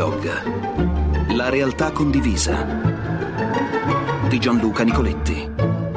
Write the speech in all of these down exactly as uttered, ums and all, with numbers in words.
Blog. La realtà condivisa di Gianluca Nicoletti.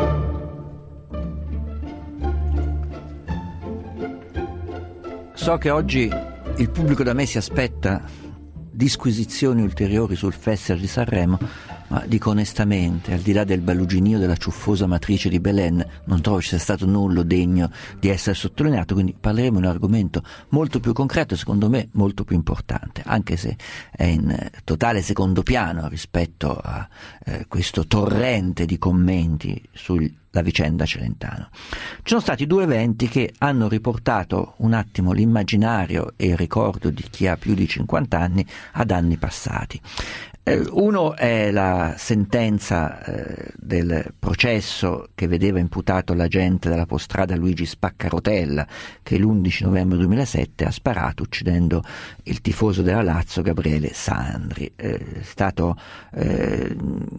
So che oggi il pubblico da me si aspetta disquisizioni ulteriori sul Festival di Sanremo, ma dico onestamente, al di là del baluginio della ciuffosa matrice di Belen, non trovo ci sia stato nulla degno di essere sottolineato, quindi parleremo di un argomento molto più concreto e secondo me molto più importante, anche se è in totale secondo piano rispetto a eh, questo torrente di commenti sulla vicenda Celentano. Ci sono stati due eventi che hanno riportato un attimo l'immaginario e il ricordo di chi ha più di cinquanta anni ad anni passati. Uno è la sentenza eh, del processo che vedeva imputato l'agente della Postrada Luigi Spaccarotella, che l'undici novembre duemilasette ha sparato uccidendo il tifoso della Lazio Gabriele Sandri. Eh, è stato eh,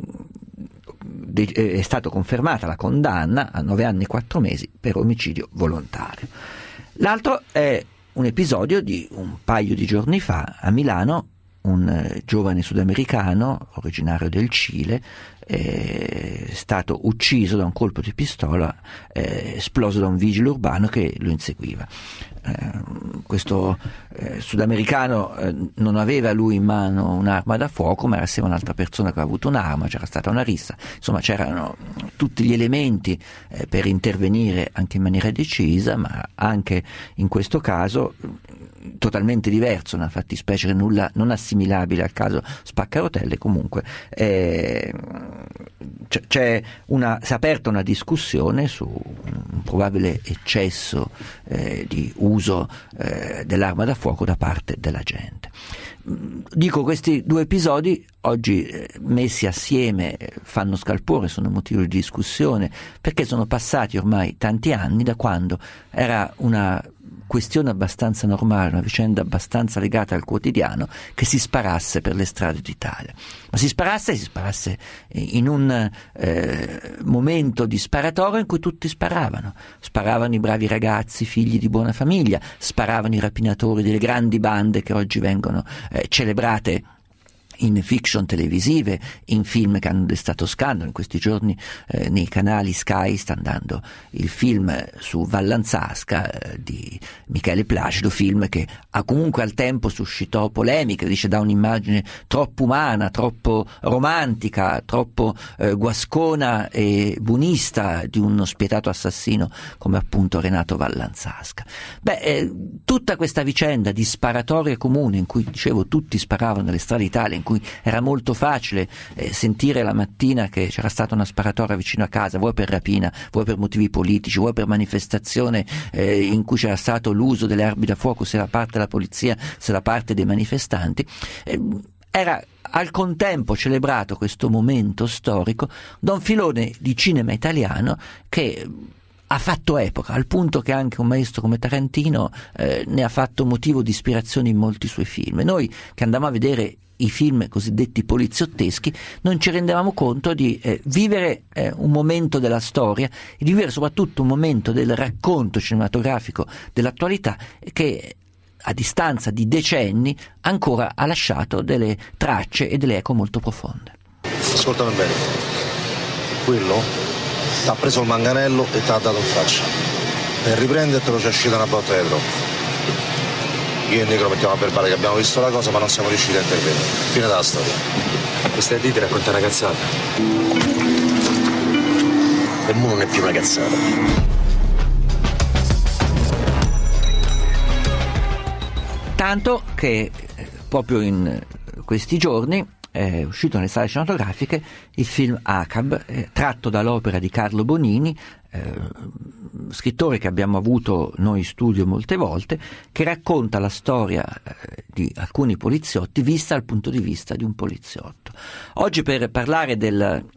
de- è stata confermata la condanna a nove anni e quattro mesi per omicidio volontario. L'altro è un episodio di un paio di giorni fa a Milano. Un giovane sudamericano originario del Cile è stato ucciso da un colpo di pistola eh, esploso da un vigile urbano che lo inseguiva. Eh, questo eh, sudamericano eh, non aveva lui in mano un'arma da fuoco, ma era assieme a un'altra persona che aveva avuto un'arma, c'era stata una rissa, insomma c'erano tutti gli elementi eh, per intervenire anche in maniera decisa, ma anche in questo caso totalmente diverso, una fattispecie nulla non assimilabile al caso Spaccarotelle. Comunque eh, c'è una, si è aperta una discussione su un probabile eccesso eh, di uso eh, dell'arma da fuoco da parte della gente. Dico, questi due episodi oggi eh, messi assieme eh, fanno scalpore, sono motivo di discussione, perché sono passati ormai tanti anni da quando era una questione abbastanza normale, una vicenda abbastanza legata al quotidiano, che si sparasse per le strade d'Italia. Ma si sparasse e si sparasse in un eh, momento di sparatorio in cui tutti sparavano. Sparavano i bravi ragazzi, figli di buona famiglia, sparavano i rapinatori delle grandi bande che oggi vengono eh, celebrate in fiction televisive, in film che hanno destato scandalo. In questi giorni eh, nei canali Sky sta andando il film su Vallanzasca eh, di Michele Placido, film che ha comunque al tempo suscitò polemiche, dice da un'immagine troppo umana, troppo romantica, troppo eh, guascona e buonista di uno spietato assassino come appunto Renato Vallanzasca. Beh, eh, tutta questa vicenda di sparatorie comuni in cui, dicevo, tutti sparavano nelle strade d'Italia, in cui era molto facile eh, sentire la mattina che c'era stata una sparatoria vicino a casa, vuoi per rapina, vuoi per motivi politici, vuoi per manifestazione eh, in cui c'era stato l'uso delle armi da fuoco, sia da parte della polizia sia da parte dei manifestanti. Eh, era al contempo celebrato questo momento storico da un filone di cinema italiano che ha fatto epoca, al punto che anche un maestro come Tarantino eh, ne ha fatto motivo di ispirazione in molti suoi film. E noi che andavamo a vedere i film cosiddetti poliziotteschi non ci rendevamo conto di eh, vivere eh, un momento della storia e di vivere soprattutto un momento del racconto cinematografico dell'attualità che a distanza di decenni ancora ha lasciato delle tracce e delle eco molto profonde. Ascoltami bene, quello ti ha preso il manganello e ti ha dato in faccia. Per riprendertelo c'è uscita una botta di troppo. Io e il negro mettiamo a verbale che abbiamo visto la cosa ma non siamo riusciti a intervenire. Fine della storia. Mi stai a dire racconta una cazzata. E mo non è più una cazzata. Tanto che eh, proprio in questi giorni è uscito nelle sale cinematografiche il film Acab, eh, tratto dall'opera di Carlo Bonini, eh, scrittore che abbiamo avuto noi in studio molte volte, che racconta la storia eh, di alcuni poliziotti vista dal punto di vista di un poliziotto. Oggi, per parlare del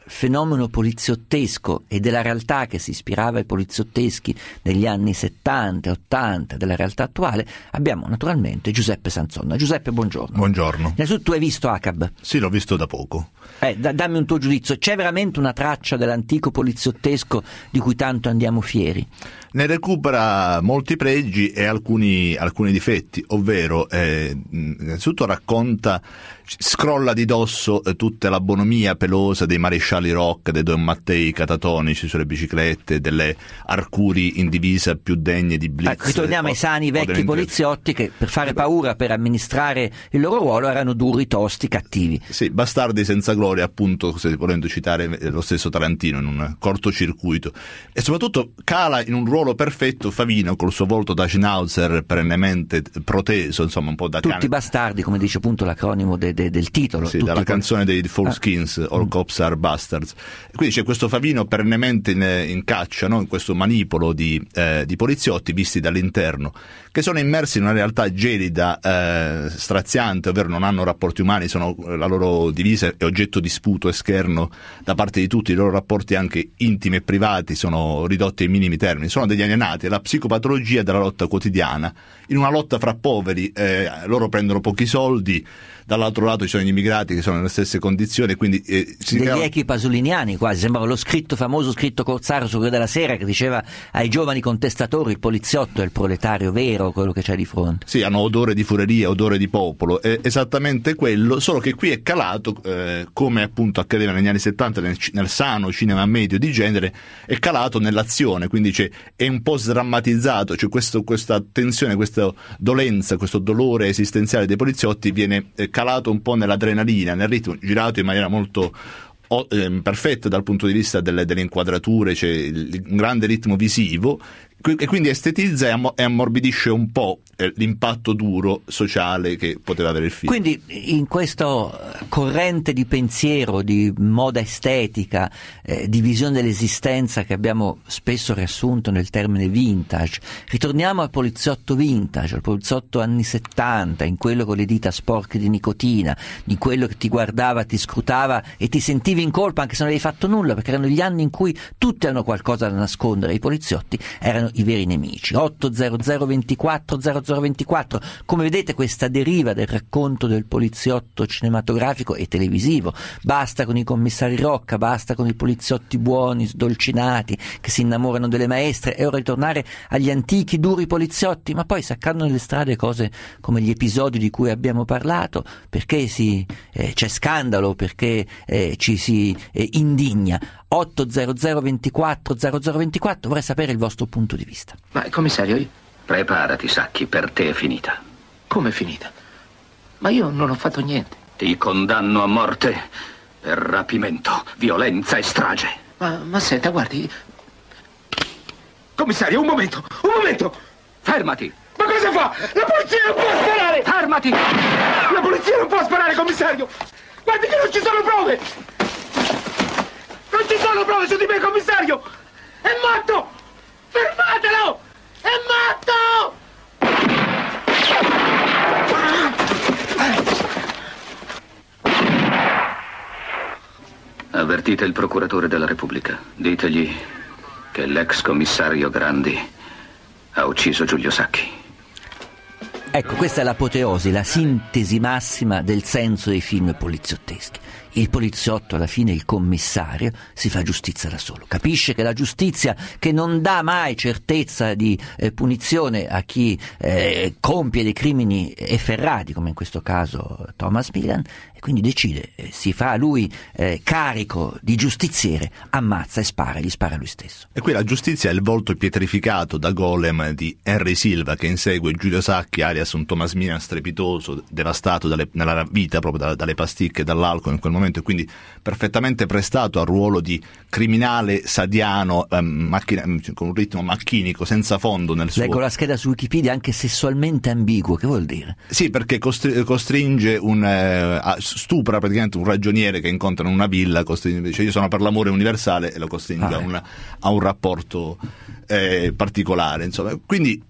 fenomeno poliziottesco e della realtà che si ispirava ai poliziotteschi negli anni settanta, ottanta, della realtà attuale, abbiamo naturalmente Giuseppe Sanzonna. Giuseppe, buongiorno. Buongiorno. Innanzitutto, tu hai visto A C A B? Sì, l'ho visto da poco. Eh, da, dammi un tuo giudizio. C'è veramente una traccia dell'antico poliziottesco di cui tanto andiamo fieri? Ne recupera molti pregi e alcuni, alcuni difetti, ovvero eh, innanzitutto racconta, scrolla di dosso eh, tutta la bonomia pelosa dei marescialli Rock, dei Don Mattei catatonici sulle biciclette, delle Arcuri in divisa più degne di Blitz. Ecco, ritorniamo ai sani vecchi poliziotti che per fare paura, per amministrare il loro ruolo, erano duri, tosti, cattivi. Sì, bastardi senza gloria, appunto, se volendo citare lo stesso Tarantino in un cortocircuito. E soprattutto cala in un ruolo perfetto Favino col suo volto da schnauzer perennemente proteso, insomma un po' da tutti cane. Bastardi, come dice appunto l'acronimo de, de, del titolo. Sì, tutti dalla quel... canzone dei Folkskins, ah. All Cops Are Bastards. Quindi c'è questo Favino perennemente in, in caccia, no? In questo manipolo di, eh, di poliziotti visti dall'interno, che sono immersi in una realtà gelida, eh, straziante, ovvero non hanno rapporti umani, sono, la loro divisa è oggetto di sputo e scherno da parte di tutti, i loro rapporti anche intimi e privati sono ridotti ai minimi termini, sono degli alienati, è la psicopatologia della lotta quotidiana, in una lotta fra poveri, eh, loro prendono pochi soldi, dall'altro lato ci sono gli immigrati che sono nelle stesse condizioni, quindi eh, si degli crea... echi pasoliniani quasi, sembrava lo scritto famoso scritto Corsaro su Corriere della Sera che diceva ai giovani contestatori il poliziotto è il proletario vero, quello che c'è di fronte. Sì, hanno odore di fureria, odore di popolo, è esattamente quello, solo che qui è calato, eh, come appunto accadeva negli anni settanta nel, nel sano cinema medio di genere, è calato nell'azione, quindi c'è, è un po' sdrammatizzato, cioè questo, questa tensione, questa dolenza, questo dolore esistenziale dei poliziotti viene eh, calato un po' nell'adrenalina, nel ritmo, girato in maniera molto oh, eh, perfetta dal punto di vista delle, delle inquadrature, c'è il, un grande ritmo visivo e quindi estetizza e, am- e ammorbidisce un po' eh, l'impatto duro sociale che poteva avere il film. Quindi in questo corrente di pensiero, di moda estetica, eh, di visione dell'esistenza che abbiamo spesso riassunto nel termine vintage, ritorniamo al poliziotto vintage, al poliziotto anni settanta, in quello con le dita sporche di nicotina, di quello che ti guardava, ti scrutava e ti sentivi in colpa anche se non avevi fatto nulla, perché erano gli anni in cui tutti hanno qualcosa da nascondere, i poliziotti erano i veri nemici. Otto zero zero ventiquattro zero zero ventiquattro, come vedete questa deriva del racconto del poliziotto cinematografico e televisivo, basta con i commissari Rocca, basta con i poliziotti buoni, sdolcinati, che si innamorano delle maestre, è ora di tornare agli antichi duri poliziotti, ma poi si accadono nelle strade cose come gli episodi di cui abbiamo parlato, perché si, eh, c'è scandalo, perché eh, ci si eh, indigna. Otto zero zero ventiquattro zero zero ventiquattro, vorrei sapere il vostro punto di vista. Ma commissario, io... Preparati, Sacchi, per te è finita. Come è finita? Ma io non ho fatto niente. Ti condanno a morte per rapimento, violenza e strage. Ma, ma senta, guardi... Commissario, un momento, un momento! Fermati! Ma cosa fa? La polizia non può sparare! Fermati! La polizia non può sparare, commissario! Guardi che non ci sono prove! Non ci sono prove su di me, commissario! È matto! Fermatelo! È matto! Avvertite il procuratore della Repubblica. Ditegli che l'ex commissario Grandi ha ucciso Giulio Sacchi. Ecco, questa è l'apoteosi, la sintesi massima del senso dei film poliziotteschi. Il poliziotto, alla fine il commissario, si fa giustizia da solo, capisce che la giustizia, che non dà mai certezza di eh, punizione a chi eh, compie dei crimini efferrati, come in questo caso Thomas Millian, e quindi decide, eh, si fa lui eh, carico di giustiziere, ammazza e spara, gli spara lui stesso. E qui la giustizia è il volto pietrificato da golem di Henry Silva, che insegue Giulio Sacchi, alias un Thomas Millian strepitoso, devastato dalle, nella vita proprio da, dalle pasticche e dall'alcol in quel momento, e quindi perfettamente prestato al ruolo di criminale sadiano, ehm, macchina, con un ritmo macchinico, senza fondo nel suo... Leggo la scheda su Wikipedia, anche sessualmente ambiguo, che vuol dire? Sì, perché costri- costringe un eh, stupra praticamente un ragioniere che incontra in una villa, costringe, dice io sono per l'amore universale, e lo costringe ah, a, una, a un rapporto eh, particolare, insomma. Quindi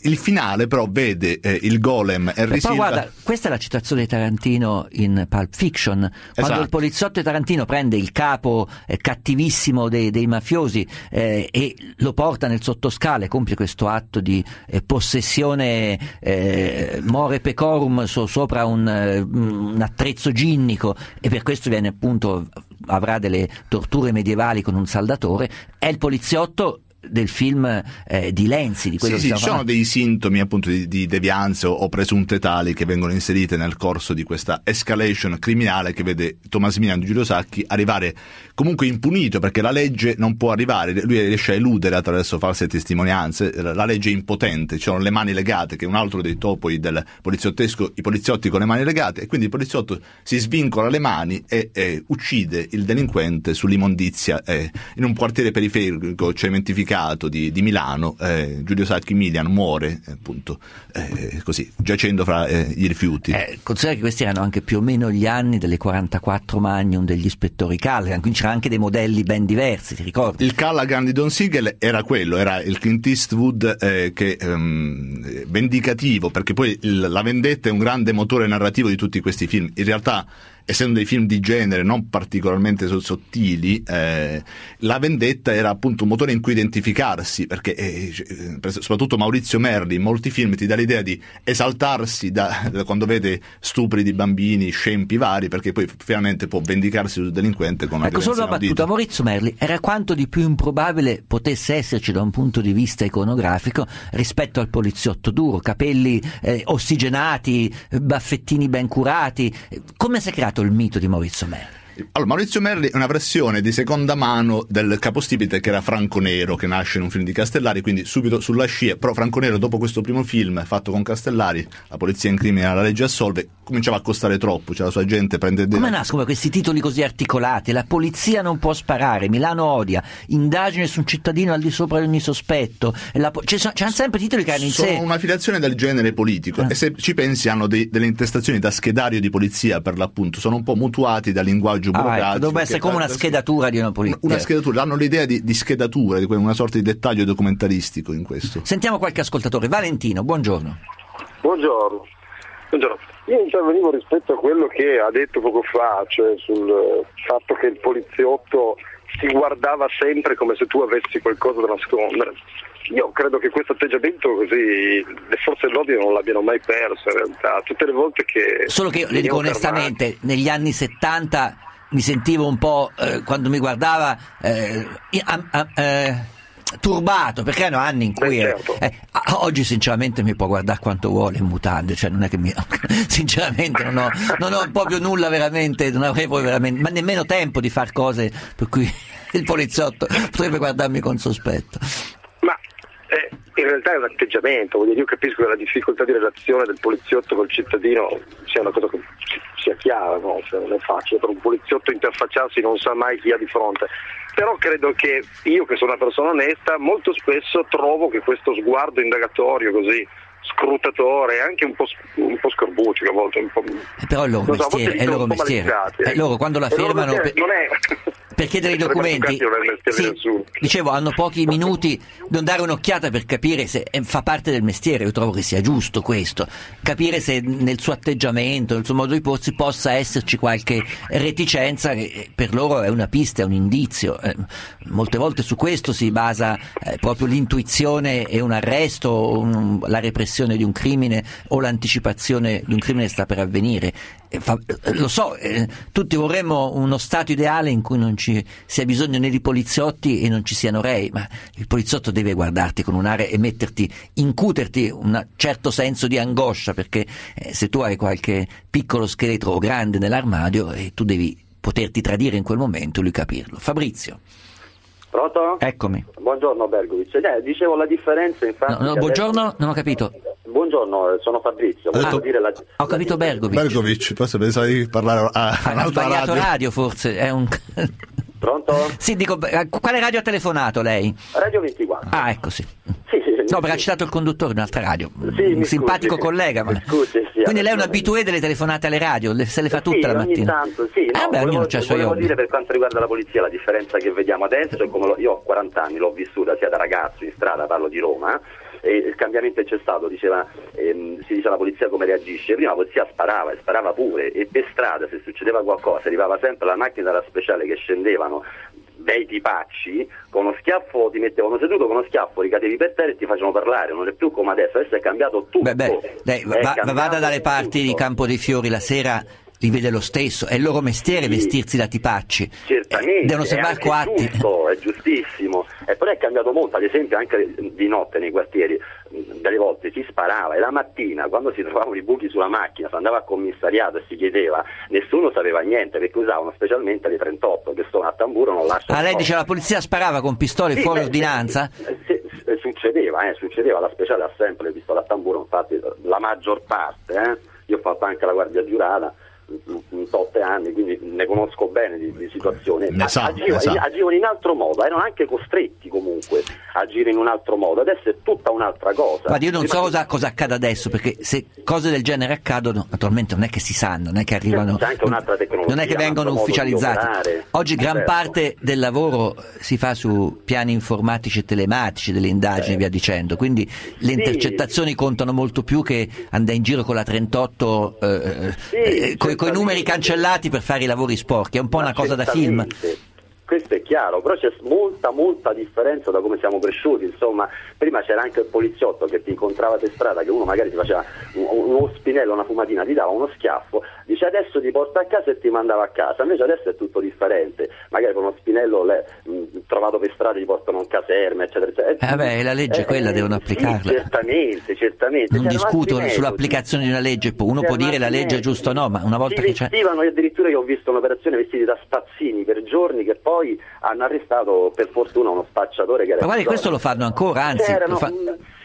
il finale però vede eh, il golem Henry Silva. Silva. Guarda, questa è la citazione di Tarantino in Pulp Fiction, quando esatto. il poliziotto di Tarantino prende il capo eh, cattivissimo dei, dei mafiosi eh, e lo porta nel sottoscala e compie questo atto di eh, possessione eh, more pecorum so, sopra un, eh, un attrezzo ginnico, e per questo viene appunto avrà delle torture medievali con un saldatore. È il poliziotto del film eh, di Lenzi, di quello sì, che sì, ci sono dei sintomi appunto di, di devianze o, o presunte tali che vengono inserite nel corso di questa escalation criminale che vede Tomasmina di Giulio Sacchi arrivare comunque impunito, perché la legge non può arrivare, lui riesce a eludere attraverso false testimonianze, la legge è impotente, ci sono le mani legate, che è un altro dei topoi del poliziottesco, i poliziotti con le mani legate, e quindi il poliziotto si svincola le mani e, e uccide il delinquente sull'immondizia eh, in un quartiere periferico cementificato Di, di Milano. eh, Giulio Sacchi Milian muore eh, appunto eh, così giacendo fra eh, i rifiuti. Eh, considera che questi erano anche più o meno gli anni delle quarantaquattro Magnum degli ispettori Callaghan, quindi c'erano anche dei modelli ben diversi, ti ricordi? Il Callaghan di Don Siegel era quello, era il Clint Eastwood eh, che ehm, vendicativo, perché poi il, la vendetta è un grande motore narrativo di tutti questi film. In realtà, essendo dei film di genere non particolarmente sottili, eh, la vendetta era appunto un motore in cui identificarsi, perché eh, soprattutto Maurizio Merli in molti film ti dà l'idea di esaltarsi da, da quando vede stupri di bambini, scempi vari, perché poi finalmente può vendicarsi sul delinquente con una ecco, solo una inaudita. battuta. Maurizio Merli era quanto di più improbabile potesse esserci da un punto di vista iconografico rispetto al poliziotto duro, capelli eh, ossigenati, baffettini ben curati. Come si è creato il mito di Maurizio Merli? Allora, Maurizio Merli è una versione di seconda mano del capostipite che era Franco Nero, che nasce in un film di Castellari, quindi subito sulla scia. Però Franco Nero, dopo questo primo film fatto con Castellari, La polizia incrimina, la legge assolve, cominciava a costare troppo, cioè la sua gente prende... Come nascono questi titoli così articolati? La polizia non può sparare, Milano odia, indagine su un cittadino al di sopra di ogni sospetto, la po- c'è, c'hanno sempre titoli che hanno in sono sé una filiazione del genere politico ah. e se ci pensi hanno dei, delle intestazioni da schedario di polizia, per l'appunto sono un po' mutuati dal linguaggio burocratico. Ah, ecco, dovrebbe essere come una schedatura di una polizia. Una schedatura, hanno l'idea di, di schedatura, di una sorta di dettaglio documentaristico in questo. Sentiamo qualche ascoltatore. Valentino, buongiorno. Buongiorno. Buongiorno. Io intervenivo rispetto a quello che ha detto poco fa, cioè sul fatto che il poliziotto si guardava sempre come se tu avessi qualcosa da nascondere. Io credo che questo atteggiamento così le forze dell'ordine non l'abbiano mai perso in realtà, tutte le volte che... Solo che io le dico onestamente, negli anni settanta mi sentivo un po', eh, quando mi guardava, eh, eh, turbato, perché erano anni in cui... Beh, certo. eh, eh, oggi sinceramente mi può guardare quanto vuole in mutande, cioè non è che mi... sinceramente non ho, non ho proprio nulla veramente, non avrei poi veramente, ma nemmeno tempo di far cose per cui il poliziotto potrebbe guardarmi con sospetto. Ma eh, in realtà è un atteggiamento, voglio dire, io capisco che la difficoltà di relazione del poliziotto col cittadino sia una cosa che sia chiara, no? Cioè, non è facile per un poliziotto interfacciarsi, non sa mai chi ha di fronte, però credo che io, che sono una persona onesta, molto spesso trovo che questo sguardo indagatorio così scrutatore, anche un po', un po' scorbuccio a volte, un po'... Eh, però è il loro so, mestiere, è il loro mestiere. Eh, loro quando la fermano per, non è... per chiedere i documenti, sì, dicevo, hanno pochi minuti non dare un'occhiata per capire se eh, fa parte del mestiere. Io trovo che sia giusto questo, capire se nel suo atteggiamento, nel suo modo di porsi possa esserci qualche reticenza che per loro è una pista, è un indizio. Eh, molte volte su questo si basa eh, proprio l'intuizione e un arresto, un, la repressione di un crimine o l'anticipazione di un crimine che sta per avvenire. Eh, fa, eh, lo so, eh, tutti vorremmo uno stato ideale in cui non ci sia bisogno né di poliziotti e non ci siano rei, ma il poliziotto deve guardarti con un'area e metterti, incuterti un certo senso di angoscia, perché eh, se tu hai qualche piccolo scheletro grande nell'armadio eh, tu devi poterti tradire in quel momento e lui capirlo. Fabrizio. Pronto? Eccomi. Buongiorno Bergovic. Eh, dicevo la differenza infatti... No, no, buongiorno, adesso... non ho capito. Buongiorno, sono Fabrizio. Ah, Volevo dire la... Ho capito Bergovic. Bergovic, forse pensavo di parlare a, a ha sbagliato radio. radio forse, è un... Pronto? Sì, dico, quale radio ha telefonato lei? Radio ventiquattro. Ah, ecco, sì. Sì, sì, no, perché ha citato il conduttore di un'altra radio. Sì, un simpatico scusi. collega. Ma... Scusi, sì, quindi lei è un abitué delle telefonate alle radio, le, se le fa tutte sì, la mattina. Ogni tanto, sì. No, eh beh, volevo, ognuno c'ha i suoi volevo hobby. dire per quanto riguarda la polizia la differenza che vediamo adesso, come lo, io ho quaranta anni, l'ho vissuta sia da ragazzo in strada, parlo di Roma, e il cambiamento c'è stato, diceva, ehm, si dice alla polizia come reagisce. Prima la polizia sparava e sparava pure, e per strada se succedeva qualcosa arrivava sempre la macchina della speciale che scendevano dei tipacci, con uno schiaffo ti mettevano seduto, con uno schiaffo ricadevi per terra e ti facevano parlare. Non è più come adesso, adesso è cambiato tutto. Beh, beh, dai, va, vada dalle parti tutto. Di Campo dei Fiori la sera, li vede lo stesso, è il loro mestiere, sì, vestirsi da tipacci. Certamente, eh, devono sembrare coatti. È giusto, è giustissimo. E poi è cambiato molto, ad esempio anche di notte nei quartieri, delle volte si sparava, e la mattina quando si trovavano i buchi sulla macchina, si andava al commissariato e si chiedeva, nessuno sapeva niente, perché usavano specialmente le trentotto che sono a tamburo, non lasciano. Ah, lei dice la polizia sparava con pistole, sì, fuori beh, ordinanza? Se, se, se, succedeva, eh, succedeva, la speciale ha sempre le pistole a tamburo, infatti la maggior parte, eh. Io ho fatto anche la guardia giurata otto anni, quindi ne conosco bene di, di situazioni. Ne sa, agivano, ne sa. agivano in altro modo, erano anche costretti comunque a agire in un altro modo. Adesso è tutta un'altra cosa. Guardi, io non so cosa, cosa accada adesso, perché se cose del genere accadono, naturalmente non è che si sanno, non è che arrivano, c'è anche un'altra tecnologia, non è che vengono ufficializzati. Oggi gran certo. parte del lavoro si fa su piani informatici e telematici delle indagini, e eh. via dicendo, quindi le intercettazioni sì. contano molto più che andare in giro con la trentotto eh, sì, eh, con i numeri cancellati per fare i lavori sporchi, è un po' una cosa da film. Questo è chiaro, però c'è molta molta differenza da come siamo cresciuti. Insomma, prima c'era anche il poliziotto che ti incontrava per strada, che uno magari ti faceva uno spinello, una fumatina, ti dava uno schiaffo, dice adesso ti porta a casa e ti mandava a casa. Invece adesso è tutto differente, magari con uno spinello le, mh, trovato per strada ti portano in caserma, eccetera eccetera. Eh beh, la legge è quella, eh, devono applicarla. Sì, certamente, certamente. Non discutono sull'applicazione di una legge, uno può dire la legge è giusta o no, ma una volta si che c'è... vestivano, addirittura io ho visto un'operazione vestiti da spazzini per giorni, che poi hanno arrestato per fortuna uno spacciatore che era... Ma guardi, questo lo fanno ancora, anzi... C'erano, fa...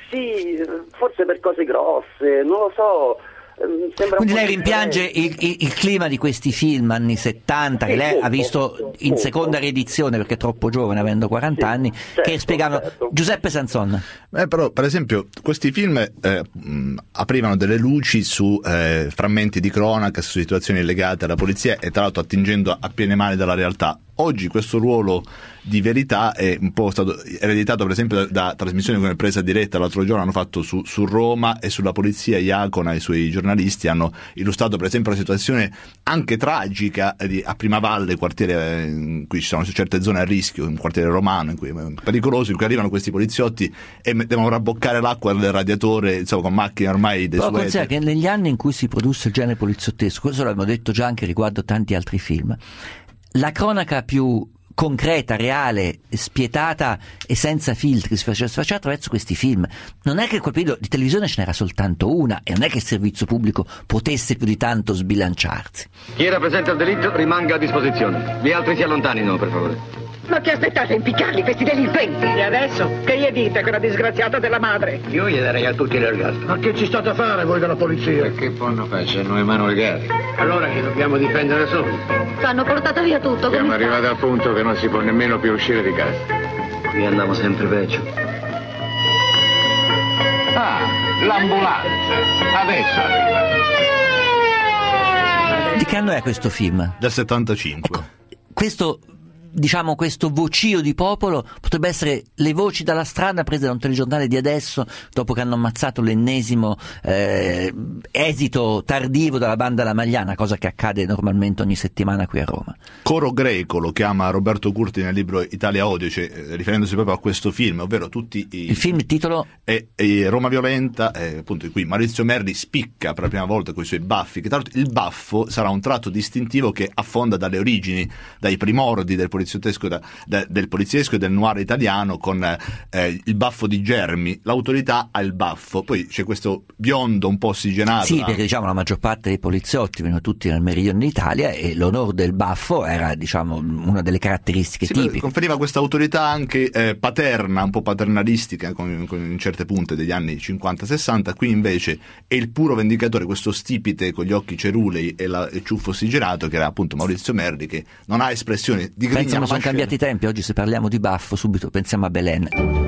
Sì, forse per cose grosse, non lo so... Quindi lei rimpiange il, il, il clima di questi film anni settanta, sì, che lei molto, ha visto in molto. seconda riedizione perché è troppo giovane, avendo quaranta sì, anni, certo, che spiegavano... Certo. Giuseppe Sanson. Eh, però, per esempio, questi film eh, mh, aprivano delle luci su eh, frammenti di cronaca, su situazioni legate alla polizia, e tra l'altro attingendo a piene mani dalla realtà. Oggi questo ruolo di verità è un po' stato ereditato, per esempio, da, da trasmissioni come Presa Diretta l'altro giorno hanno fatto su, su Roma, e sulla polizia Iacona e i suoi giornalisti hanno illustrato per esempio la situazione anche tragica di, a Primavalle, quartiere in cui ci sono certe zone a rischio, un quartiere romano in cui è pericoloso, in cui arrivano questi poliziotti e devono rabboccare l'acqua del radiatore, insomma, con macchine ormai desuete. Però considera che negli anni in cui si produsse il genere poliziottesco, questo l'abbiamo detto già anche riguardo tanti altri film, la cronaca più concreta, reale, spietata e senza filtri si faceva, si faceva attraverso questi film. Non è che in quel periodo di televisione ce n'era soltanto una, e non è che il servizio pubblico potesse più di tanto sbilanciarsi. Chi rappresenta il delitto rimanga a disposizione, gli altri si allontanino, per favore. Ma che aspettate a impiccarli, questi delinquenti? E adesso? Che gli dite, quella disgraziata della madre? Io gli darei a tutti l'ergastolo. Ma che ci state a fare voi della polizia? Perché fanno faccia, hanno le mani legate. Allora che dobbiamo difendere solo? Ci hanno portato via tutto. Siamo arrivati al punto che non si può nemmeno più uscire di casa. Qui andiamo sempre peggio. Ah, l'ambulanza. Adesso arriva. Di che anno è questo film? Del settantacinque. Ecco, questo... diciamo questo vocio di popolo potrebbe essere le voci dalla strada prese da un telegiornale di adesso, dopo che hanno ammazzato l'ennesimo eh, esito tardivo dalla banda La Magliana, cosa che accade normalmente ogni settimana qui a Roma. Coro greco lo chiama Roberto Curti nel libro Italia Odio, cioè, riferendosi proprio a questo film, ovvero tutti i... il film, il titolo? è, è Roma Violenta, è, appunto, in cui Maurizio Merli spicca per la prima volta con i suoi baffi, che tra l'altro il baffo sarà un tratto distintivo che affonda dalle origini, dai primordi del poliziottesco, da, da, del poliziesco e del noir italiano, con eh, il baffo di Germi. L'autorità ha il baffo, poi c'è questo biondo un po' ossigenato. Sì, perché diciamo la maggior parte dei poliziotti venivano tutti nel meridione d'Italia, e l'onore del baffo era, diciamo, una delle caratteristiche sì, tipiche. Conferiva questa autorità anche eh, paterna, un po' paternalistica, con, con, in certe punte degli anni cinquanta sessanta. Qui invece è il puro vendicatore, questo stipite con gli occhi cerulei e la, il ciuffo ossigenato, che era appunto Maurizio Merli, che non ha espressione di grigna. Pensano, sono cambiati i tempi, oggi se parliamo di baffo subito pensiamo a Belen.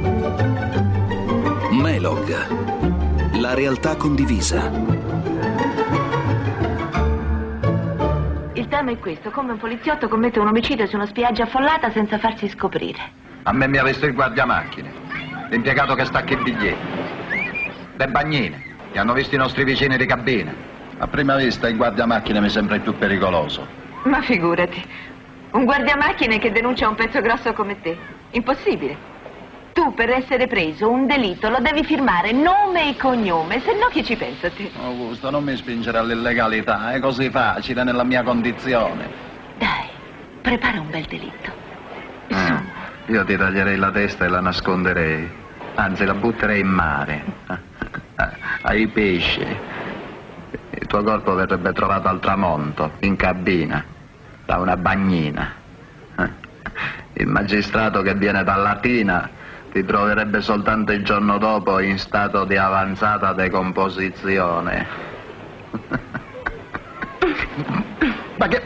Melog, la realtà condivisa. Il tema è questo: come un poliziotto commette un omicidio su una spiaggia affollata senza farsi scoprire. A me mi avesse il guardiamacchine, l'impiegato che stacca i biglietti, le bagnine. Li hanno visti i nostri vicini di cabina. A prima vista il guardiamacchine mi sembra il più pericoloso. Ma figurati, un guardiamacchine che denuncia un pezzo grosso come te. Impossibile. Tu per essere preso un delitto lo devi firmare nome e cognome, se no chi ci pensa a te? Augusto, non mi spingere all'illegalità, è così facile nella mia condizione. Dai, prepara un bel delitto. Mm. Io ti taglierei la testa e la nasconderei, anzi la butterei in mare, ai pesci. Il tuo corpo verrebbe trovato al tramonto, in cabina, da una bagnina. Il magistrato che viene da Latina ti troverebbe soltanto il giorno dopo in stato di avanzata decomposizione. Ma che...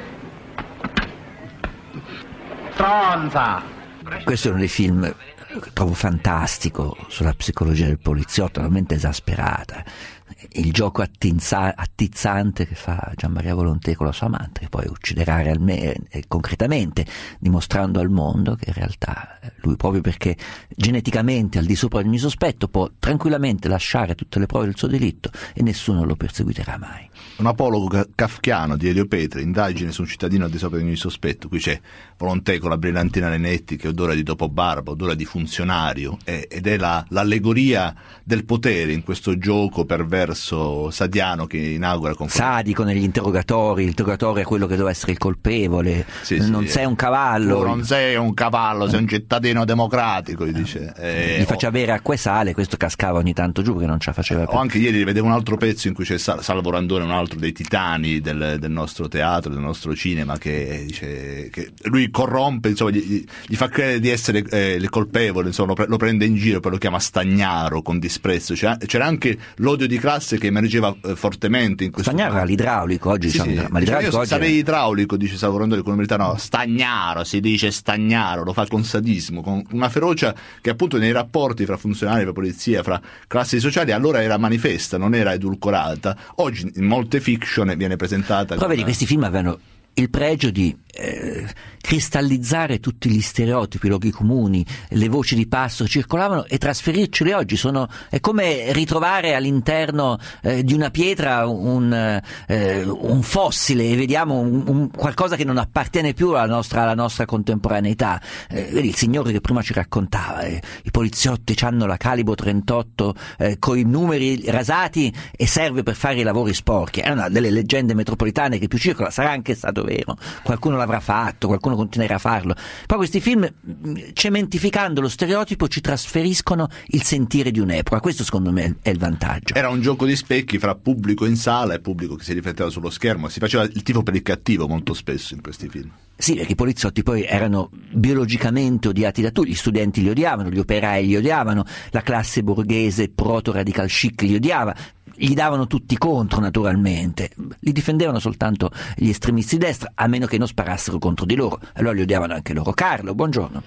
Stronza! Questo è uno dei film che trovo fantastico sulla psicologia del poliziotto, veramente esasperata. Il gioco attinza, attizzante che fa Gianmaria Volonté con la sua amante, che poi ucciderà realmente, eh, concretamente, dimostrando al mondo che in realtà lui, proprio perché geneticamente al di sopra di ogni sospetto, può tranquillamente lasciare tutte le prove del suo delitto e nessuno lo perseguiterà mai. Un apologo kafkiano di Elio Petri, indagine su un cittadino al di sopra di ogni sospetto. Qui c'è Volonté con la brillantina Lenetti che odora di dopobarba, odora di funzionario, eh, ed è la, l'allegoria del potere in questo gioco perverso sadiano che inaugura con sadico negli interrogatori. L'interrogatorio è quello che doveva essere il colpevole. Sì, non sì, sei un cavallo, tu non sei un cavallo, sei un cittadino democratico, gli dice. Eh, gli faceva bere acqua e sale, questo cascava ogni tanto giù perché non ce la faceva eh, più. O anche ieri vedevo un altro pezzo in cui c'è Salvo Randone, un altro dei titani del, del nostro teatro, del nostro cinema, che dice che lui corrompe, insomma, gli, gli fa credere di essere eh, il colpevole, insomma, lo, pre- lo prende in giro, poi lo chiama stagnaro con disprezzo. C'era, c'era anche l'odio di classe che emergeva eh, fortemente in questo. Stagnaro era l'idraulico, oggi sì, diciamo, sì. ma l'idraulico io oggi sarei è... idraulico, dice Salvo Randone con l'umiltà. No, stagnaro, si dice stagnaro, lo fa con sadismo, con una ferocia che appunto nei rapporti fra funzionari, fra polizia, fra classi sociali allora era manifesta, non era edulcorata. Oggi in molte fiction viene presentata. Però vedi, questi film avevano il pregio di eh, cristallizzare tutti gli stereotipi, i luoghi comuni, le voci di passo circolavano e trasferirceli oggi. Sono, è come ritrovare all'interno eh, di una pietra un, eh, un fossile e vediamo un, un, qualcosa che non appartiene più alla nostra, alla nostra contemporaneità. Eh, vedi il signore che prima ci raccontava, eh, i poliziotti hanno la calibro trentotto eh, con i numeri rasati e serve per fare i lavori sporchi. È una delle leggende metropolitane che più circola, sarà anche stato vero, qualcuno l'avrà fatto, qualcuno continuerà a farlo. Poi questi film, cementificando lo stereotipo, ci trasferiscono il sentire di un'epoca. Questo secondo me è il vantaggio. Era un gioco di specchi fra pubblico in sala e pubblico che si rifletteva sullo schermo, si faceva il tifo per il cattivo molto spesso in questi film. Sì, perché i poliziotti poi erano biologicamente odiati da tutti, gli studenti li odiavano, gli operai li odiavano, la classe borghese proto-radical chic li odiava, gli davano tutti contro naturalmente, li difendevano soltanto gli estremisti di destra, a meno che non sparassero contro di loro, allora li odiavano anche loro. Carlo, buongiorno.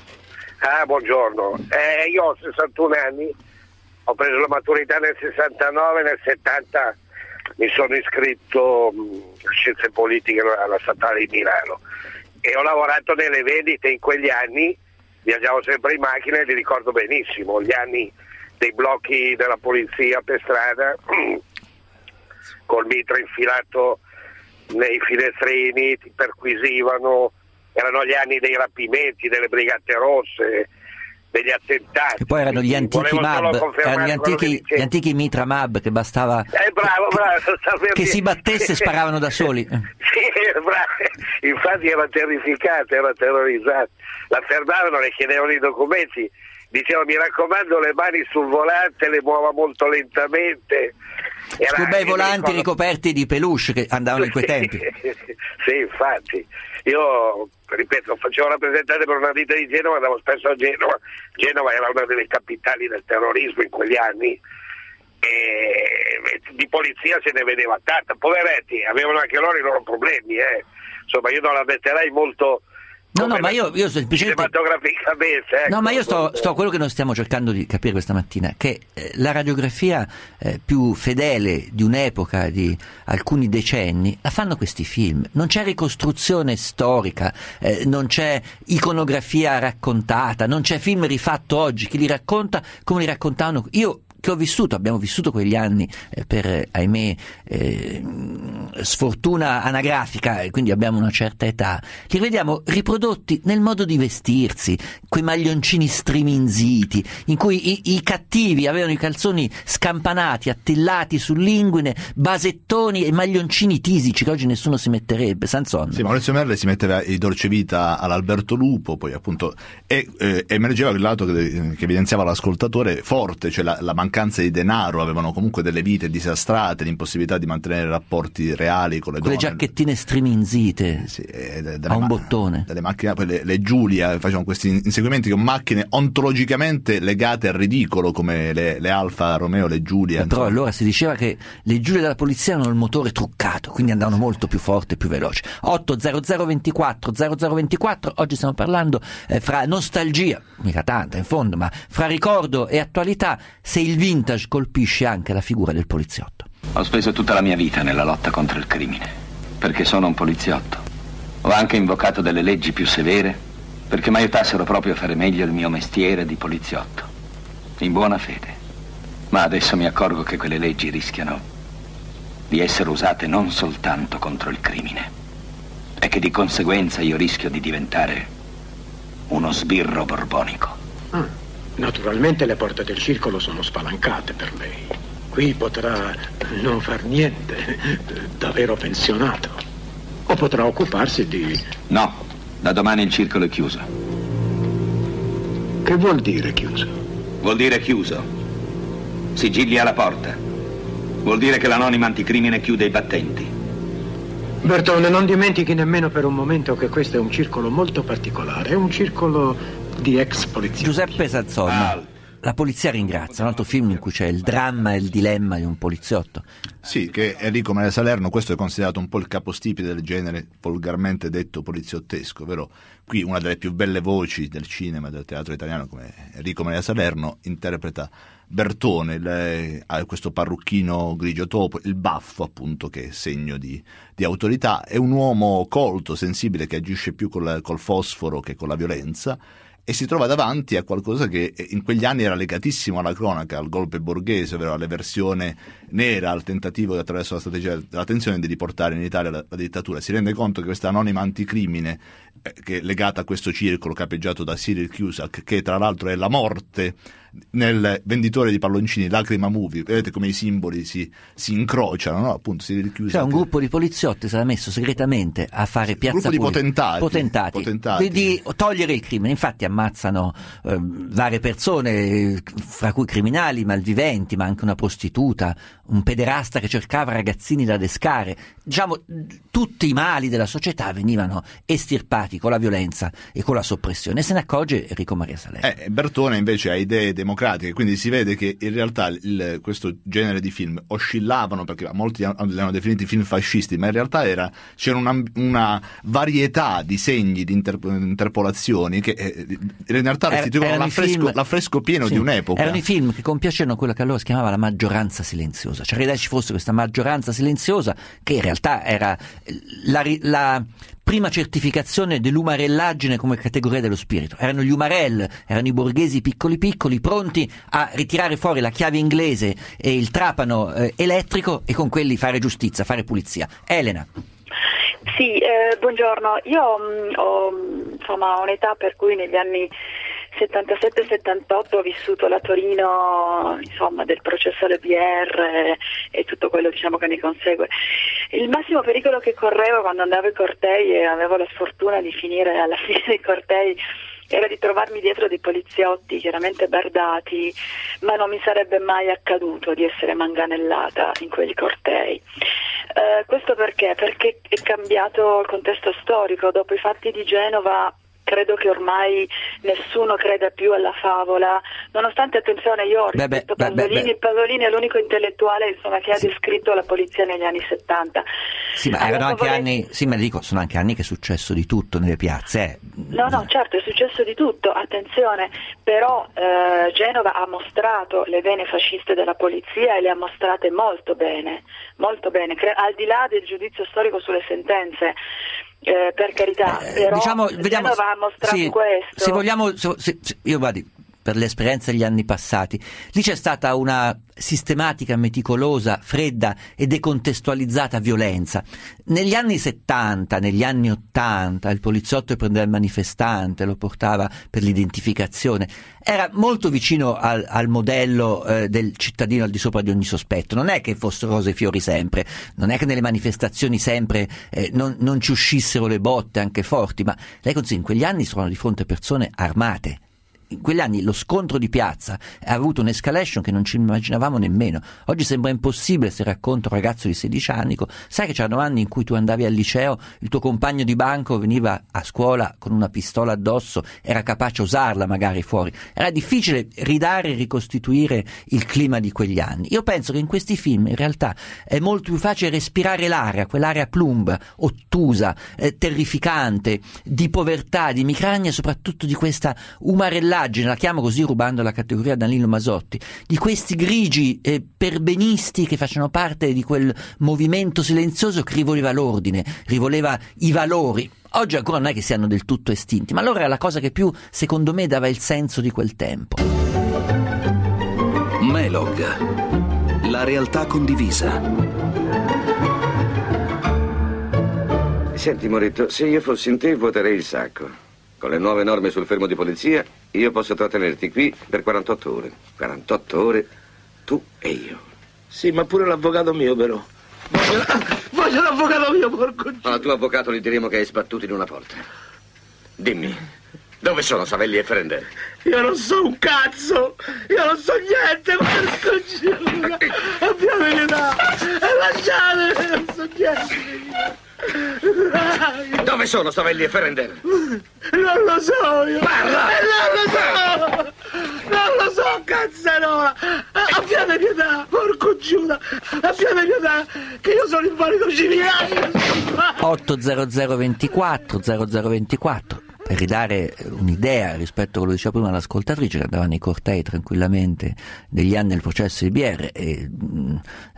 Ah, buongiorno. Eh, io ho sessantuno anni, ho preso la maturità nel sessantanove, nel settanta mi sono iscritto a Scienze Politiche alla Statale di Milano e ho lavorato nelle vendite in quegli anni, viaggiavo sempre in macchina e li ricordo benissimo, gli anni dei blocchi della polizia per strada col mitra infilato nei finestrini, ti perquisivano, erano gli anni dei rapimenti, delle brigate rosse, degli attentati. Che poi erano gli antichi Mab, erano gli antichi, gli antichi mitra Mab che bastava eh, bravo, bravo, che si battesse e sparavano da soli. Sì, bravo. Infatti era terrificata, era terrorizzata, la fermavano, le chiedevano i documenti, diceva mi raccomando le mani sul volante, le muova molto lentamente. Era, Scu- bei volanti ricordo... ricoperti di peluche che andavano in quei tempi. Sì, infatti. Io, ripeto, facevo rappresentante per una ditta di Genova, andavo spesso a Genova. Genova era una delle capitali del terrorismo in quegli anni e di polizia se ne vedeva tanta. Poveretti, avevano anche loro i loro problemi, eh. Insomma, io non la metterei molto... No, no, ma io, io semplicemente... cinematograficamente, ecco. No, ma io sto, sto quello che noi stiamo cercando di capire questa mattina, che eh, la radiografia eh, più fedele di un'epoca, di alcuni decenni, la fanno questi film. Non c'è ricostruzione storica, eh, non c'è iconografia raccontata, non c'è film rifatto oggi che li racconta come li raccontavano. Io che ho vissuto, abbiamo vissuto quegli anni eh, per, ahimè, eh, sfortuna anagrafica, e quindi abbiamo una certa età, li vediamo riprodotti nel modo di vestirsi, quei maglioncini striminziti, in cui i, i cattivi avevano i calzoni scampanati, attillati sull'inguine, basettoni e maglioncini tisici che oggi nessuno si metterebbe. Sanson. Sì, Maurizio Merli si metteva i dolce vita all'Alberto Lupo, poi appunto e, eh, emergeva quel lato che, che evidenziava l'ascoltatore forte, cioè la, la mancanza di denaro, avevano comunque delle vite disastrate, l'impossibilità di mantenere rapporti reali con le Quelle donne. giacchettine striminzite sì, eh, a un ma- bottone. Delle macchine, poi le, le Giulia facevano questi inseguimenti con macchine ontologicamente legate al ridicolo, come le, le Alfa Romeo, le Giulia. Eh, però allora si diceva che le Giulie della polizia hanno il motore truccato, quindi andavano molto più forte e più veloce. otto zero zero ventiquattro zero zero ventiquattro, oggi stiamo parlando eh, fra nostalgia, mica tanta in fondo, ma fra ricordo e attualità, se il vintage colpisce anche la figura del poliziotto. Ho speso tutta la mia vita nella lotta contro il crimine, perché sono un poliziotto. Ho anche invocato delle leggi più severe, perché mi aiutassero proprio a fare meglio il mio mestiere di poliziotto, in buona fede. Ma adesso mi accorgo che quelle leggi rischiano di essere usate non soltanto contro il crimine, e che di conseguenza io rischio di diventare uno sbirro borbonico. Ah, naturalmente le porte del circolo sono spalancate per lei. Qui potrà non far niente, davvero pensionato. O potrà occuparsi di... No, da domani il circolo è chiuso. Che vuol dire chiuso? Vuol dire chiuso. Sigilli alla porta. Vuol dire che l'anonima anticrimine chiude i battenti. Bertone, non dimentichi nemmeno per un momento che questo è un circolo molto particolare. È un circolo di ex poliziotti. Giuseppe Sanson. Ah. La polizia ringrazia, un altro film in cui c'è il dramma e il dilemma di un poliziotto. Sì, che Enrico Maria Salerno, questo è considerato un po' il capostipite del genere volgarmente detto poliziottesco, vero? Qui una delle più belle voci del cinema e del teatro italiano, come Enrico Maria Salerno, interpreta Bertone, lei ha questo parrucchino grigio topo, il baffo appunto che è segno di, di autorità, è un uomo colto, sensibile, che agisce più col, col fosforo che con la violenza, e si trova davanti a qualcosa che in quegli anni era legatissimo alla cronaca, al golpe borghese, ovvero all'eversione nera, al tentativo attraverso la strategia della tensione di riportare in Italia la, la dittatura. Si rende conto che questa anonima anticrimine eh, che è legata a questo circolo capeggiato da Cyril Cusack, che tra l'altro è la morte nel venditore di palloncini Lacrima Movie, vedete come i simboli si, si incrociano, no? Appunto Cyril Cusack. Cioè un gruppo di poliziotti si era messo segretamente a fare piazza pubblica. Un gruppo pubblica. di potentati, potentati, potentati. Di, di togliere il crimine. Infatti ammazzano eh, varie persone, fra cui criminali, malviventi, ma anche una prostituta, un pederasta che cercava ragazzini da adescare. Diciamo, tutti i mali della società venivano estirpati con la violenza e con la soppressione. E se ne accorge Enrico Maria Salerno. Eh, Bertone invece ha idee democratiche, quindi si vede che in realtà il, questo genere di film oscillavano, perché molti li hanno definiti film fascisti, ma in realtà era, c'era una, una varietà di segni, di inter, interpolazioni che eh, in realtà restituivano l'affresco, l'affresco pieno sì, di un'epoca. Erano i film che compiacevano quello che allora si chiamava la maggioranza silenziosa, cioè l'idea ci fosse questa maggioranza silenziosa che in realtà era la, la prima certificazione dell'umarellaggine come categoria dello spirito. Erano gli umarell, erano i borghesi piccoli piccoli pronti a ritirare fuori la chiave inglese e il trapano eh, elettrico e con quelli fare giustizia, fare pulizia. Elena. Sì, eh, buongiorno. Io mh, ho insomma un'età per cui negli anni settantasette settantotto ho vissuto la Torino, insomma, del processo alle B R e, e tutto quello, diciamo, che ne consegue. Il massimo pericolo che correvo quando andavo ai cortei e avevo la sfortuna di finire alla fine dei cortei era di trovarmi dietro dei poliziotti chiaramente bardati, ma non mi sarebbe mai accaduto di essere manganellata in quei cortei. Eh, questo perché? Perché è cambiato il contesto storico. Dopo i fatti di Genova credo che ormai nessuno creda più alla favola, nonostante, attenzione, io ho rispetto beh, beh, Pasolini, beh, beh. Pasolini è l'unico intellettuale, insomma, che ha sì. descritto la polizia negli anni settanta. Sì, ma erano anche vorrei... anni, sì, ma dico, sono anche anni che è successo di tutto nelle piazze. Eh. No, no, certo, è successo di tutto, attenzione, però eh, Genova ha mostrato le vene fasciste della polizia e le ha mostrate molto bene, molto bene, Cre- al di là del giudizio storico sulle sentenze. Eh, per carità, eh, però diciamo, vediamo, Genova ha mostrato sì, questo. Se vogliamo, se, se, io vado, per l'esperienza degli anni passati. Lì c'è stata una sistematica, meticolosa, fredda e decontestualizzata violenza. Negli anni settanta, negli anni ottanta, il poliziotto prendeva il manifestante, lo portava per l'identificazione. Era molto vicino al, al modello eh, del cittadino al di sopra di ogni sospetto. Non è che fossero rose e fiori sempre, non è che nelle manifestazioni sempre eh, non, non ci uscissero le botte anche forti, ma lei consiglia, in quegli anni si trovano di fronte a persone armate. In quegli anni lo scontro di piazza ha avuto un'escalation che non ci immaginavamo nemmeno. Oggi sembra impossibile se racconto un ragazzo di sedici anni, sai che c'erano anni in cui tu andavi al liceo, il tuo compagno di banco veniva a scuola con una pistola addosso, era capace a usarla magari fuori. Era difficile ridare e ricostituire il clima di quegli anni. Io penso che in questi film in realtà è molto più facile respirare l'aria, quell'aria plumba, ottusa, eh, terrificante, di povertà, di micragna e soprattutto di questa umarellaggine, la chiamo così rubando la categoria a Danilo Masotti, di questi grigi eh, perbenisti che facciano parte di quel movimento silenzioso che rivoleva l'ordine, rivoleva i valori. Oggi ancora non è che siano del tutto estinti, ma allora era la cosa che più, secondo me, dava il senso di quel tempo. Melog, la realtà condivisa. Senti Moretto, se io fossi in te voterei il sacco. Con le nuove norme sul fermo di polizia, io posso trattenerti qui per quarantotto ore. quarantotto ore, tu e io. Sì, ma pure l'avvocato mio, però. Voglio, voglio l'avvocato mio, porco Dio. Al tuo avvocato gli diremo che hai sbattuto in una porta. Dimmi, dove sono Savelli e Ferender? Io non so un cazzo! Io non so niente, porco Dio! Abbiamo pietà! E lasciate, non so niente! Dove sono Savelli e Ferender? Non lo so io! Parla! Non lo so! Non lo so, cazzarola! Abbiate pietà, porco Giuda! Abbiate pietà, che io sono invalido civile! otto zero zero ventiquattro zero zero ventiquattro per ridare un'idea rispetto a quello che diceva prima l'ascoltatrice, che andava nei cortei tranquillamente degli anni del processo di B R e mh,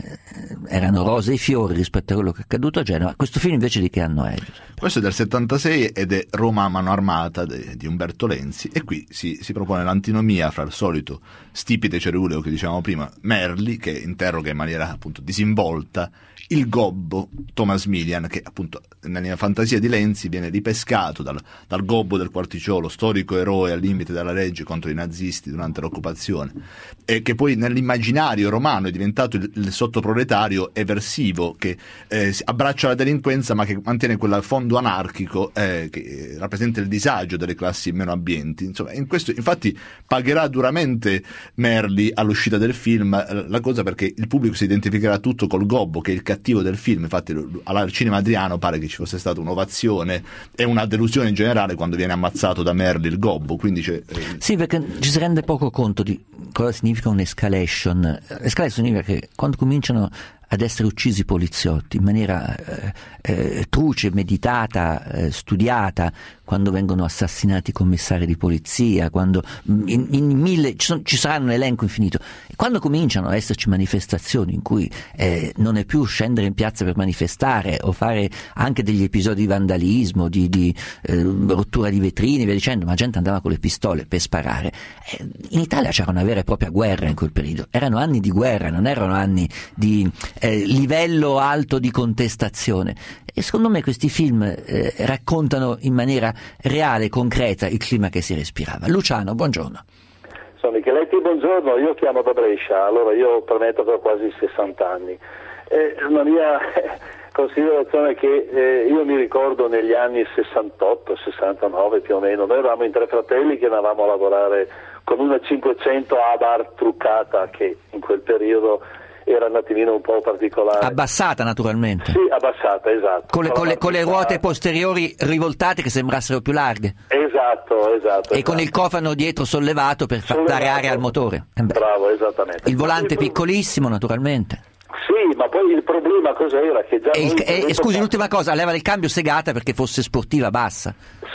erano rose e fiori rispetto a quello che è accaduto a Genova. Questo film invece di che anno è? Questo è del settantasei ed è Roma a mano armata de, di Umberto Lenzi, e qui si, si propone l'antinomia fra il solito stipite ceruleo che dicevamo prima, Merli, che interroga in maniera appunto disinvolta il gobbo Thomas Milian, che appunto nella fantasia di Lenzi viene ripescato dal, dal gobbo del Quarticciolo, storico eroe al limite della legge contro i nazisti durante l'occupazione, e che poi nell'immaginario romano è diventato il, il sottoproletario eversivo che eh, abbraccia la delinquenza ma che mantiene quel fondo anarchico eh, che rappresenta il disagio delle classi meno abbienti. Insomma, in questo infatti pagherà duramente Merli all'uscita del film la cosa, perché il pubblico si identificherà tutto col gobbo, che è il cattivo del film. Infatti al cinema Adriano pare che ci fosse stata un'ovazione e una delusione in generale quando viene ammazzato da Merli il gobbo, quindi c'è, eh... sì, perché ci si rende poco conto di cosa significa un'escalation. Escalation significa che quando cominciano ad essere uccisi i poliziotti in maniera eh, eh, truce, meditata, eh, studiata, quando vengono assassinati i commissari di polizia, quando in, in mille ci, sono, ci saranno un elenco infinito, e quando cominciano ad esserci manifestazioni in cui eh, non è più scendere in piazza per manifestare o fare anche degli episodi di vandalismo, di, di eh, rottura di vetrine, via dicendo, ma la gente andava con le pistole per sparare. Eh, in Italia c'era una vera e propria guerra in quel periodo, erano anni di guerra, non erano anni di eh, livello alto di contestazione, e secondo me questi film eh, raccontano in maniera reale, concreta, il clima che si respirava. Luciano, buongiorno. Sono Micheletti, buongiorno, io chiamo da Brescia, allora io premetto che ho quasi sessanta anni. Eh, una mia considerazione è che eh, io mi ricordo negli anni sessantotto sessantanove più o meno, noi eravamo in tre fratelli che andavamo a lavorare con una cinquecento Abarth truccata che in quel periodo era un attimino un po' particolare. Abbassata naturalmente. Sì, abbassata, esatto. Con le, con le, con le ruote posteriori rivoltate che sembrassero più larghe. Esatto, esatto. E esatto. Con il cofano dietro sollevato per far dare aria al motore. Eh Bravo, esattamente. Il volante piccolissimo naturalmente. Sì, ma poi il problema cos'era? Che già e, il, noi, e, e scusi, l'ultima cosa, leva del cambio segata perché fosse sportiva bassa. Sì,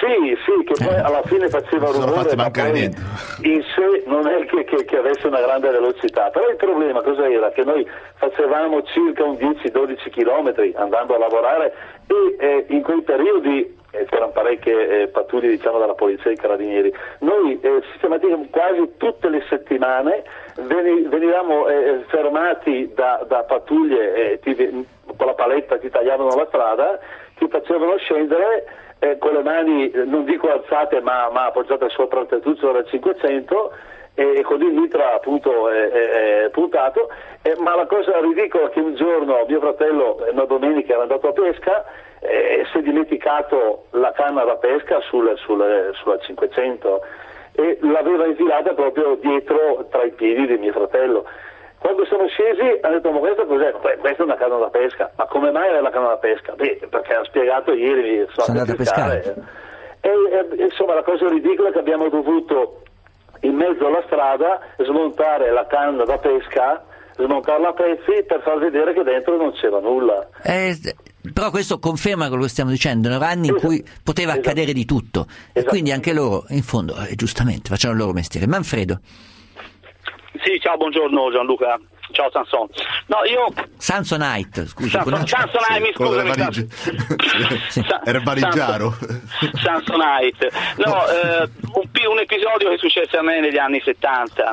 Sì, sì, che poi alla fine faceva sono rumore, fatti ma mancare poi niente. in sé non è che, che, che avesse una grande velocità. Però il problema cosa era? Che noi facevamo circa un dieci dodici chilometri andando a lavorare e eh, in quei periodi eh, c'erano parecchie eh, pattuglie, diciamo, della polizia e dei carabinieri. Noi eh, sistematicamente quasi tutte le settimane veni, venivamo eh, fermati da, da pattuglie eh, ti, con la paletta ti tagliavano la strada, ti facevano scendere eh, con le mani, eh, non dico alzate, ma, ma appoggiate sopra il tettuccio del cinquecento e con il mitra appunto eh, eh, puntato, eh, ma la cosa ridicola è che un giorno mio fratello, una domenica, era andato a pesca e si è dimenticato la canna da pesca sul, sul, sulla cinquecento e l'aveva infilata proprio dietro tra i piedi di mio fratello. Quando sono scesi hanno detto: ma questo cos'è? Beh, questa è una canna da pesca. Ma come mai è la canna da pesca? Beh, perché ha spiegato ieri, so, sono andato a pescare. E, e, insomma, la cosa ridicola è che abbiamo dovuto in mezzo alla strada smontare la canna da pesca, smontarla a pezzi per far vedere che dentro non c'era nulla. Eh, però questo conferma quello che stiamo dicendo, erano anni in cui poteva esatto. accadere di tutto, e quindi anche loro, in fondo, eh, giustamente, facciano il loro mestiere. Manfredo. Sì, ciao, buongiorno Gianluca. Ciao Sanson. No, io... Samsonite, scusa. Sanson, Samsonite, mi scusi. Sì, era Barigiaro. Samsonite. No, eh, un, un episodio che successe a me negli anni settanta,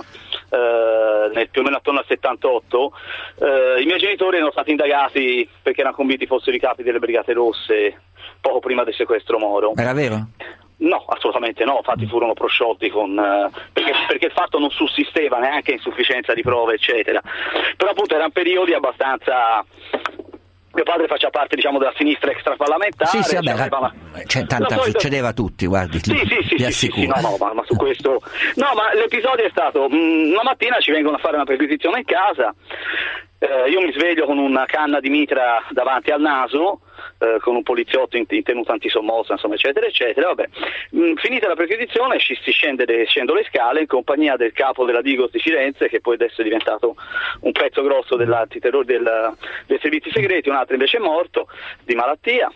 eh, nel, più o meno attorno al settantotto. Eh, I miei genitori erano stati indagati perché erano convinti fossero i capi delle Brigate Rosse poco prima del sequestro Moro. Era vero? No, assolutamente no, infatti furono prosciolti con, uh, perché, perché il fatto non sussisteva, neanche insufficienza di prove, eccetera. Però appunto erano periodi abbastanza... Mio padre faceva parte, diciamo, della sinistra extraparlamentare. Sì, sì, vabbè, cioè, ra- cioè, tanta solita... succedeva a tutti, guardi, sì, sì, sì, vi sì, assicuro. sì, sì, no, no, ma, ma su questo... No, ma l'episodio è stato, mh, una mattina ci vengono a fare una perquisizione in casa, eh, io mi sveglio con una canna di mitra davanti al naso, eh, con un poliziotto in, in tenuta antisommossa, insomma, eccetera, eccetera. Vabbè. Mh, finita la perquisizione ci si scende le, scendo le scale in compagnia del capo della Digos di Firenze, che poi adesso è diventato un pezzo grosso dell'antiterror del, dei servizi segreti, un altro invece è morto di malattia,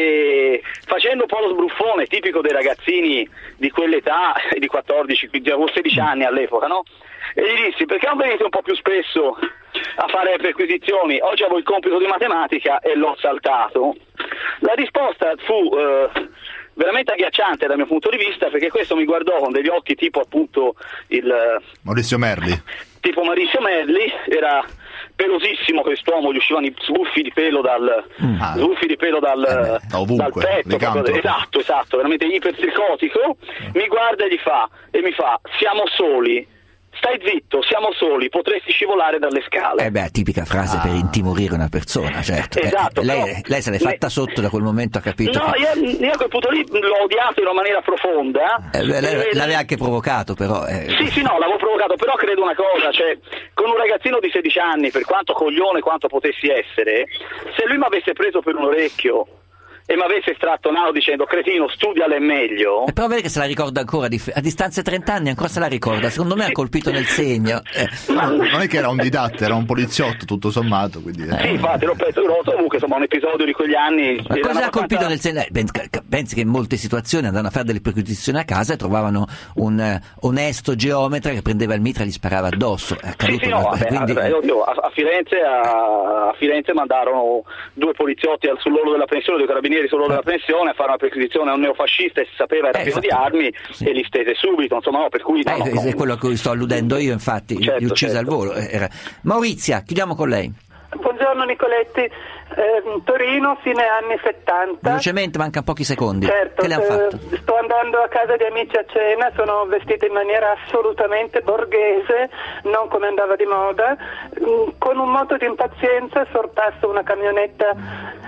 e facendo un po' lo sbruffone tipico dei ragazzini di quell'età, di quattordici, avevo sedici anni all'epoca, no? E gli dissi: perché non venite un po' più spesso a fare perquisizioni? Oggi avevo il compito di matematica e l'ho saltato. La risposta fu eh, veramente agghiacciante dal mio punto di vista, perché questo mi guardò con degli occhi tipo appunto il Maurizio Merli. Tipo Maurizio Merli, era pelosissimo quest'uomo, gli uscivano i sbuffi di pelo dal mm. sbuffi di pelo dal, eh beh, ovunque, dal petto, proprio, esatto, esatto, veramente iperpsicotico. Mi guarda e gli fa e mi fa: siamo soli. Stai zitto, siamo soli, potresti scivolare dalle scale. Eh beh, tipica frase ah. per intimorire una persona, certo. Esatto. Eh, lei, però, lei se l'è fatta lei... sotto, da quel momento ha capito. No, che... io, io a quel punto lì l'ho odiato in una maniera profonda. Eh, beh, lei, e... l'aveva anche provocato, però. Eh... Sì, sì, no, l'avevo provocato, però credo una cosa, cioè, con un ragazzino di sedici anni, per quanto coglione quanto potessi essere, se lui mi avesse preso per un orecchio e mi avesse strattonato dicendo: cretino, studiale meglio. Eh, però vedi che se la ricorda ancora, a distanza di trenta anni ancora se la ricorda, secondo me ha colpito nel segno. Eh. Ma non è che era un didatta, era un poliziotto tutto sommato, quindi... Eh. Sì, infatti, l'ho preso grosso, comunque insomma un episodio di quegli anni... Ma cosa ha colpito tanta... nel segno? Eh, pensi che in molte situazioni andavano a fare delle perquisizioni a casa e trovavano un uh, onesto geometra che prendeva il mitra e gli sparava addosso. È accaduto, sì, sì, no, vabbè, quindi... vabbè, io, a, a Firenze a, a Firenze mandarono due poliziotti al, sull'orlo della pensione, due carabinieri sull'orlo della pensione a fare una perquisizione a un neofascista e si sapeva era eh, pieno di armi, sì. E li stese subito, insomma, no, per cui no, eh, no, è quello a cui sto alludendo io, infatti, certo, li uccise certo. al volo. Era... Maurizia, chiudiamo con lei. Buongiorno Nicoletti, eh, Torino, fine anni settanta. Velocemente, mancano pochi secondi. Certo, che le hanno fatto? Eh, sto andando a casa di amici a cena, sono vestita in maniera assolutamente borghese, non come andava di moda. Con un moto di impazienza sorpasso una camionetta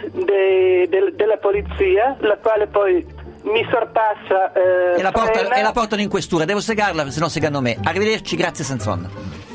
de, de, della polizia, la quale poi mi sorpassa. Eh, e, la portano, e la portano in questura, devo segarla, se no segano me. Arrivederci, grazie Sanson.